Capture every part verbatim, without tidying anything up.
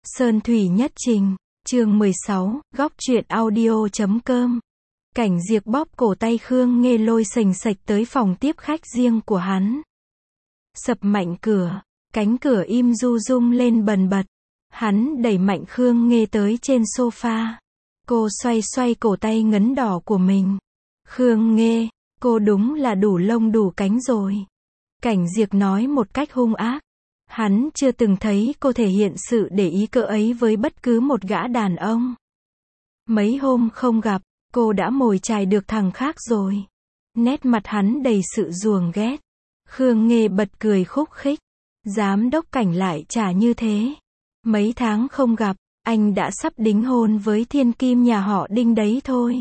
Sơn Thủy Nhất Trình, chương mười sáu, góc truyện audio chấm com. Cảnh Diệp bóp cổ tay Khương Nghê lôi sành sạch tới phòng tiếp khách riêng của hắn. Sập mạnh cửa, cánh cửa im du rung lên bần bật. Hắn đẩy mạnh Khương Nghê tới trên sofa. Cô xoay xoay cổ tay ngấn đỏ của mình. Khương Nghê, cô đúng là đủ lông đủ cánh rồi. Cảnh Diệp nói một cách hung ác. Hắn chưa từng thấy cô thể hiện sự để ý cỡ ấy với bất cứ một gã đàn ông. Mấy hôm không gặp, cô đã mồi chài được thằng khác rồi. Nét mặt hắn đầy sự ruồng ghét. Khương Nghê bật cười khúc khích. Giám đốc Cảnh lại trả như thế. Mấy tháng không gặp, anh đã sắp đính hôn với thiên kim nhà họ Đinh đấy thôi.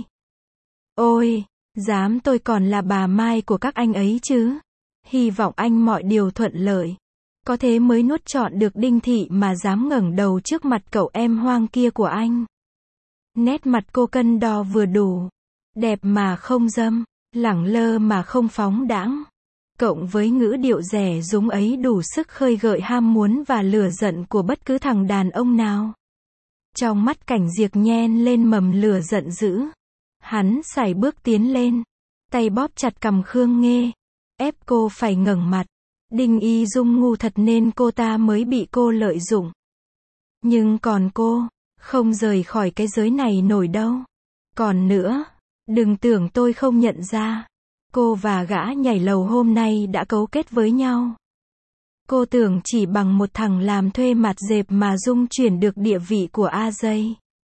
Ôi, dám tôi còn là bà Mai của các anh ấy chứ. Hy vọng anh mọi điều thuận lợi. Có thế mới nuốt trọn được Đinh Thị mà dám ngẩng đầu trước mặt cậu em hoang kia của anh. Nét mặt cô cân đo vừa đủ. Đẹp mà không dâm, lẳng lơ mà không phóng đãng. Cộng với ngữ điệu rẻ rúng ấy đủ sức khơi gợi ham muốn và lửa giận của bất cứ thằng đàn ông nào. Trong mắt Cảnh Diệp nhen lên mầm lửa giận dữ. Hắn sải bước tiến lên. Tay bóp chặt cằm Khương Nghê. Ép cô phải ngẩng mặt. Đinh Y Dung ngu thật nên cô ta mới bị cô lợi dụng. Nhưng còn cô, không rời khỏi cái giới này nổi đâu. Còn nữa, đừng tưởng tôi không nhận ra. Cô và gã nhảy lầu hôm nay đã cấu kết với nhau. Cô tưởng chỉ bằng một thằng làm thuê mặt dẹp mà Dung chuyển được địa vị của A Dây.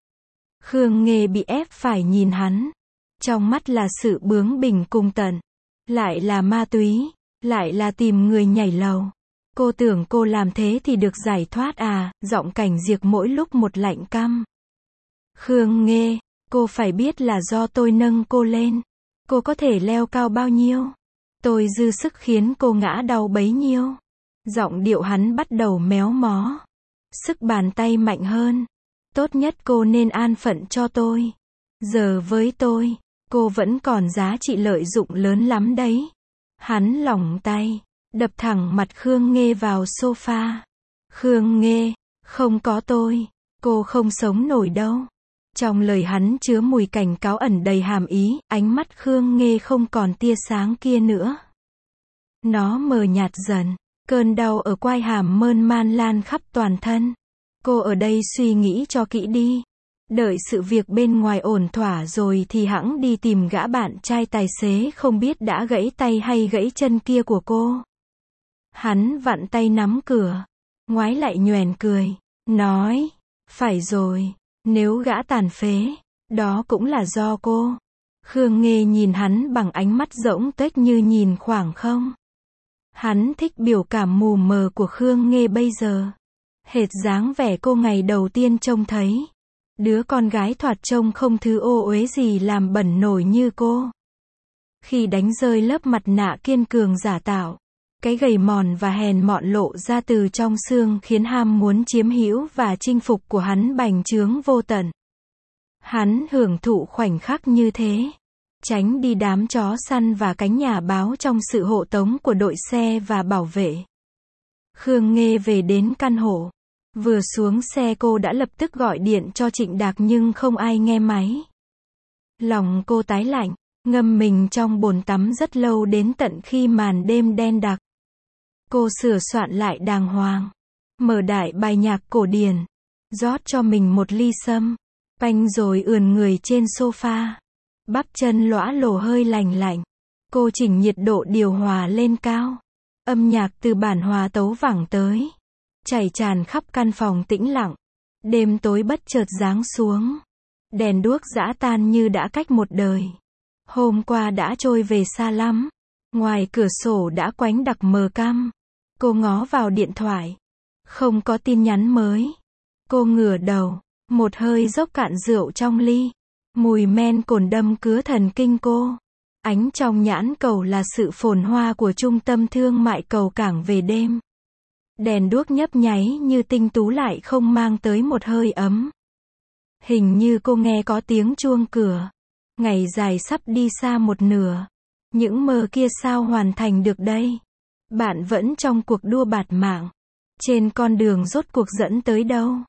Khương Nghê bị ép phải nhìn hắn. Trong mắt là sự bướng bỉnh cùng tận. Lại là ma túy. Lại là tìm người nhảy lầu. Cô tưởng cô làm thế thì được giải thoát à, giọng Cảnh Diệp mỗi lúc một lạnh căm. Khương Nghê, cô phải biết là do tôi nâng cô lên. Cô có thể leo cao bao nhiêu. Tôi dư sức khiến cô ngã đau bấy nhiêu. Giọng điệu hắn bắt đầu méo mó. Sức bàn tay mạnh hơn. Tốt nhất cô nên an phận cho tôi. Giờ với tôi, cô vẫn còn giá trị lợi dụng lớn lắm đấy. Hắn lỏng tay, đập thẳng mặt Khương Nghê vào sofa. Khương Nghê, không có tôi, cô không sống nổi đâu. Trong lời hắn chứa mùi cảnh cáo ẩn đầy hàm ý, ánh mắt Khương Nghê không còn tia sáng kia nữa. Nó mờ nhạt dần, cơn đau ở quai hàm mơn man lan khắp toàn thân. Cô ở đây suy nghĩ cho kỹ đi. Đợi sự việc bên ngoài ổn thỏa rồi thì hẵng đi tìm gã bạn trai tài xế không biết đã gãy tay hay gãy chân kia của cô. Hắn vặn tay nắm cửa, ngoái lại nhoẻn cười, nói, phải rồi, nếu gã tàn phế, đó cũng là do cô. Khương Nghê nhìn hắn bằng ánh mắt rỗng tuếch như nhìn khoảng không. Hắn thích biểu cảm mù mờ của Khương Nghê bây giờ. Hệt dáng vẻ cô ngày đầu tiên trông thấy. Đứa con gái thoạt trông không thứ ô uế gì làm bẩn nổi như cô. Khi đánh rơi lớp mặt nạ kiên cường giả tạo, cái gầy mòn và hèn mọn lộ ra từ trong xương khiến ham muốn chiếm hữu và chinh phục của hắn bành trướng vô tận. Hắn hưởng thụ khoảnh khắc như thế. Tránh đi đám chó săn và cánh nhà báo trong sự hộ tống của đội xe và bảo vệ. Khương Nghê về đến căn hộ. Vừa xuống xe cô đã lập tức gọi điện cho Trịnh Đạc nhưng không ai nghe máy. Lòng cô tái lạnh, ngâm mình trong bồn tắm rất lâu đến tận khi màn đêm đen đặc. Cô sửa soạn lại đàng hoàng, mở đại bài nhạc cổ điển, rót cho mình một ly sâm, panh rồi ườn người trên sofa. Bắp chân lõa lồ hơi lành lạnh. Cô chỉnh nhiệt độ điều hòa lên cao. Âm nhạc từ bản hòa tấu vẳng tới. Chảy tràn khắp căn phòng tĩnh lặng. Đêm tối bất chợt giáng xuống. Đèn đuốc giã tan như đã cách một đời. Hôm qua đã trôi về xa lắm. Ngoài cửa sổ đã quánh đặc mờ căm. Cô ngó vào điện thoại. Không có tin nhắn mới. Cô ngửa đầu. Một hơi dốc cạn rượu trong ly. Mùi men cồn đâm cứa thần kinh cô. Ánh trong nhãn cầu là sự phồn hoa của trung tâm thương mại cầu cảng về đêm. Đèn đuốc nhấp nháy như tinh tú lại không mang tới một hơi ấm. Hình như cô nghe có tiếng chuông cửa. Ngày dài sắp đi xa một nửa. Những mơ kia sao hoàn thành được đây? Bạn vẫn trong cuộc đua bạt mạng. Trên con đường rốt cuộc dẫn tới đâu?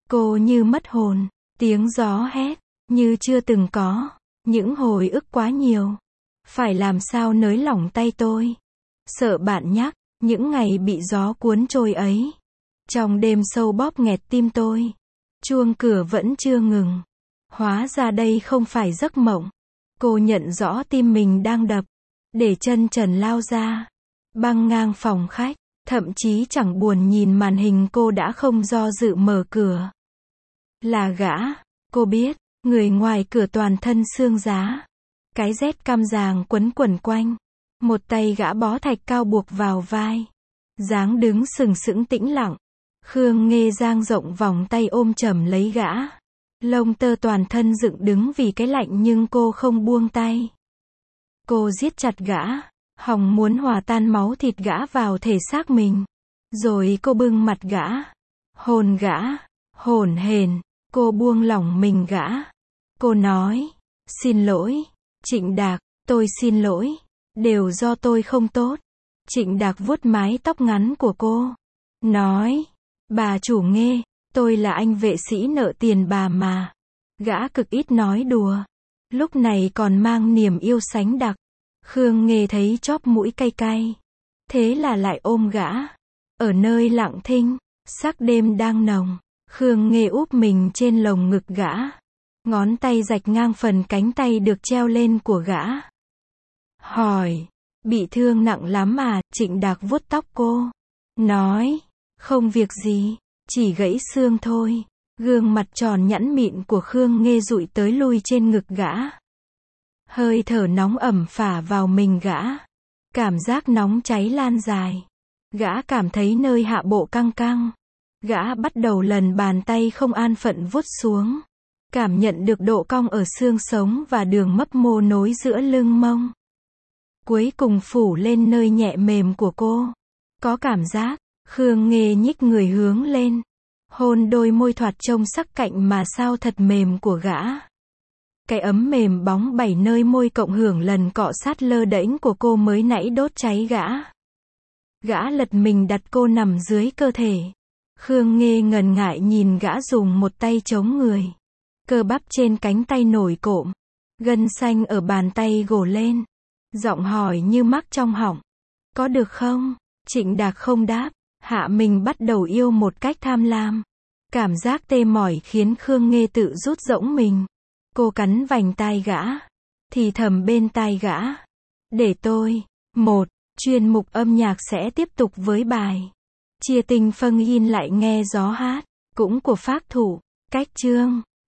Cô như mất hồn, tiếng gió hét, như chưa từng có, những hồi ức quá nhiều. Phải làm sao nới lỏng tay tôi? Sợ bạn nhắc, những ngày bị gió cuốn trôi ấy. Trong đêm sâu bóp nghẹt tim tôi. Chuông cửa vẫn chưa ngừng. Hóa ra đây không phải giấc mộng. Cô nhận rõ tim mình đang đập. Để chân trần lao ra. Băng ngang phòng khách. Thậm chí chẳng buồn nhìn màn hình, cô đã không do dự mở cửa. Là gã. Cô biết, người ngoài cửa toàn thân xương giá. Cái rét căm ràng quấn quẩn quanh. Một tay gã bó thạch cao buộc vào vai. Dáng đứng sừng sững tĩnh lặng. Khương Nghê dang rộng vòng tay ôm chầm lấy gã. Lông tơ toàn thân dựng đứng vì cái lạnh nhưng cô không buông tay. Cô giết chặt gã, hòng muốn hòa tan máu thịt gã vào thể xác mình. Rồi cô bưng mặt gã, hôn gã, hổn hển. Cô buông lỏng mình gã. Cô nói, xin lỗi, Trịnh Đạc, tôi xin lỗi. Đều do tôi không tốt. Trịnh Đạc vuốt mái tóc ngắn của cô. Nói, bà chủ Nghê, tôi là anh vệ sĩ nợ tiền bà mà. Gã cực ít nói đùa. Lúc này còn mang niềm yêu sánh đặc. Khương Nghê thấy chóp mũi cay cay. Thế là lại ôm gã. Ở nơi lặng thinh, sắc đêm đang nồng. Khương Nghê úp mình trên lồng ngực gã. Ngón tay rạch ngang phần cánh tay được treo lên của gã. Hỏi, bị thương nặng lắm à? Trịnh Đạc vuốt tóc cô. Nói, không việc gì, chỉ gãy xương thôi. Gương mặt tròn nhẵn mịn của Khương Nghê dụi tới lui trên ngực gã. Hơi thở nóng ẩm phả vào mình gã. Cảm giác nóng cháy lan dài. Gã cảm thấy nơi hạ bộ căng căng. Gã bắt đầu lần bàn tay không an phận vuốt xuống. Cảm nhận được độ cong ở xương sống và đường mấp mô nối giữa lưng mông. Cuối cùng phủ lên nơi nhẹ mềm của cô. Có cảm giác, Khương Nghê nhích người hướng lên. Hôn đôi môi thoạt trông sắc cạnh mà sao thật mềm của gã. Cái ấm mềm bóng bảy nơi môi cộng hưởng lần cọ sát lơ đễnh của cô mới nãy đốt cháy gã. Gã lật mình đặt cô nằm dưới cơ thể. Khương Nghê ngần ngại nhìn gã dùng một tay chống người. Cơ bắp trên cánh tay nổi cộm. Gân xanh ở bàn tay gồ lên. Giọng hỏi như mắc trong họng. Có được không? Trịnh Đạc không đáp. Hạ mình bắt đầu yêu một cách tham lam. Cảm giác tê mỏi khiến Khương Nghê tự rút rỗng mình. Cô cắn vành tai gã. Thì thầm bên tai gã. Để tôi. Một. Chuyên mục âm nhạc sẽ tiếp tục với bài Chia tình Phâng In lại nghe gió hát. Cũng của Phác Thủ. Cách chương.